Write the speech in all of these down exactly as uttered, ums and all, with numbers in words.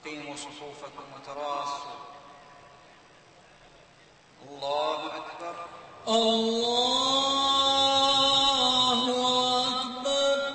أقيموا صفوفكم وتراصوا. الله أكبر. الله أكبر.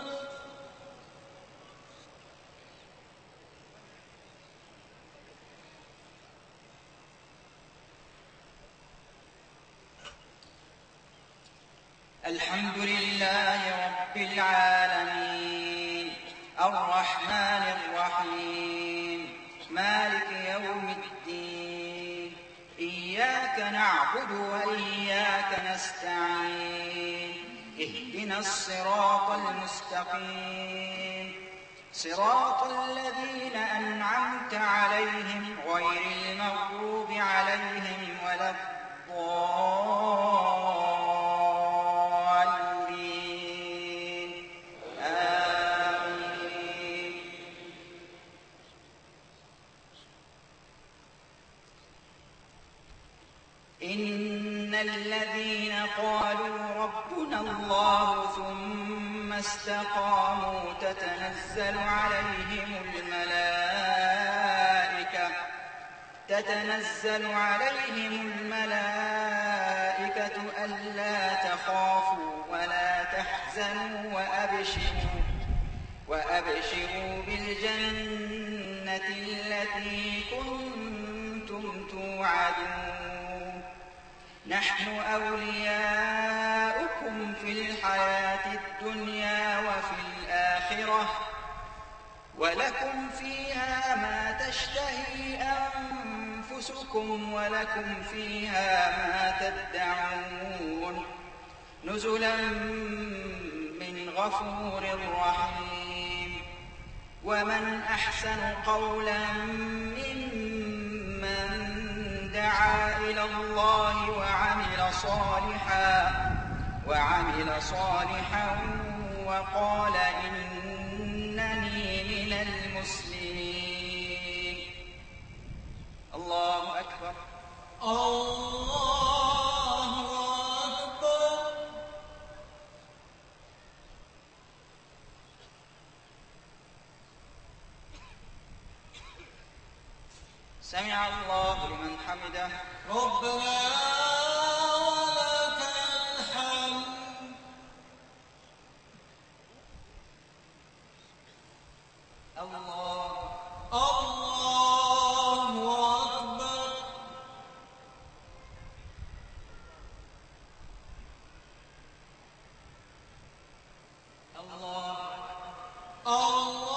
الحمد لله رب العالمين الرحمن الرحيم مالك يوم الدين إياك نعبد وإياك نستعين اهدنا الصراط المستقيم صراط الذين أنعمت عليهم غير المغضوب عليهم ولا الضالين آمين. إن الذين قالوا ربنا الله ثم استقاموا تتنزل عليهم الملائكة تتنزل عليهم الملائكة ألا تخافوا ولا تحزنوا وأبشروا وأبشروا بالجنة التي كنتم توعدون نحن أولياؤكم في الحياة الدنيا وفي الآخرة ولكم فيها ما تشتهي أنفسكم ولكم فيها ما تدعون نزلا من غفور رحيم. ومن أحسن قولا ممن دعا إلى الله وعمل صالحا وعمل صالحا وقال إنني من المسلمين. الله أكبر. الله أكبر. سمع الله لمن حمده. ربنا ولك الحمد. الله الله أكبر. الله الله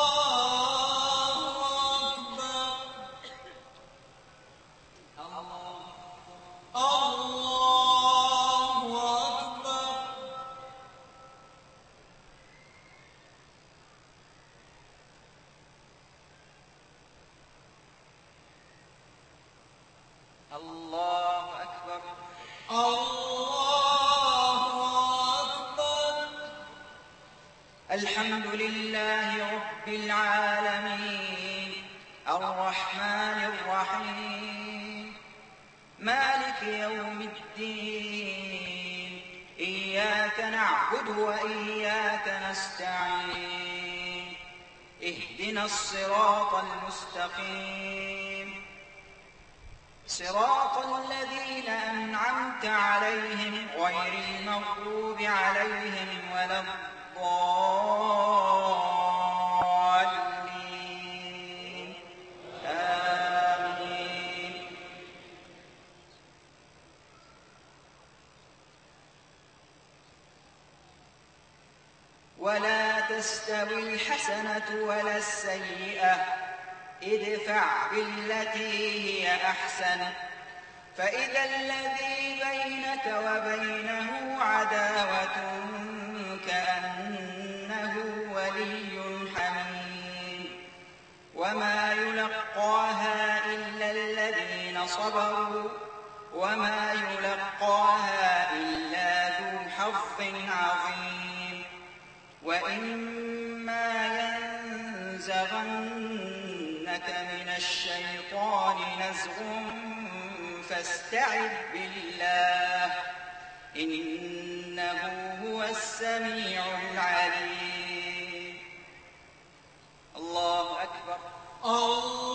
الله أكبر. الله أكبر. الحمد لله رب العالمين الرحمن الرحيم مالك يوم الدين إياك نعبد وإياك نستعين اهدنا الصراط المستقيم صراط الذين أنعمت عليهم غير المغضوب عليهم ولا الضالين آمين. ولا تستوي الحسنة ولا السيئة ادفع بالتي هي أحسن فإذا الذي بينك وبينه عداوة كأنه ولي حميم وما يلقاها إلا الذين صبروا وما يلقاها إلا ذو حظ عظيم. وإما ينزغنك من الشيطان نزغ فاستعذ بالله إنه هو السميع العليم. الله أكبر. الله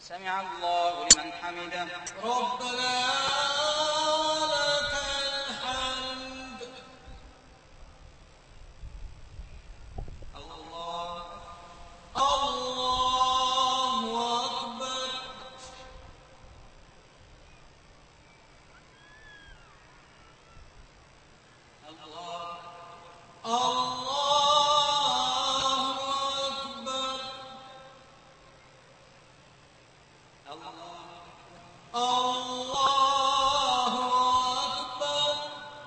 سمع الله لمن حمده. ربنا ولك الحمد. الله الله أكبر. الله الله أكبر. الله الله أكبر.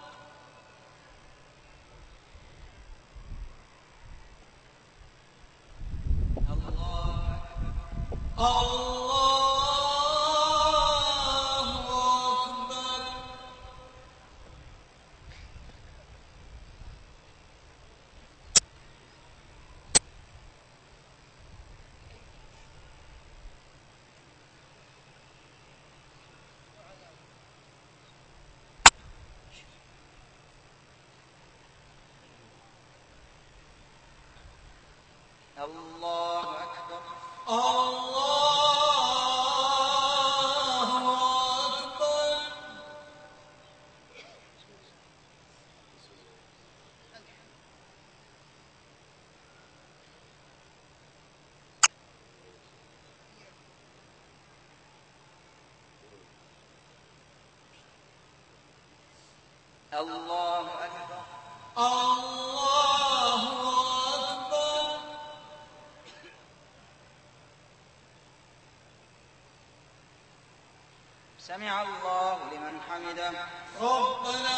الله الله أكبر. الله أكبر. الله أكبر. الله أكبر. الله أكبر. سمع الله لمن حمده. ربنا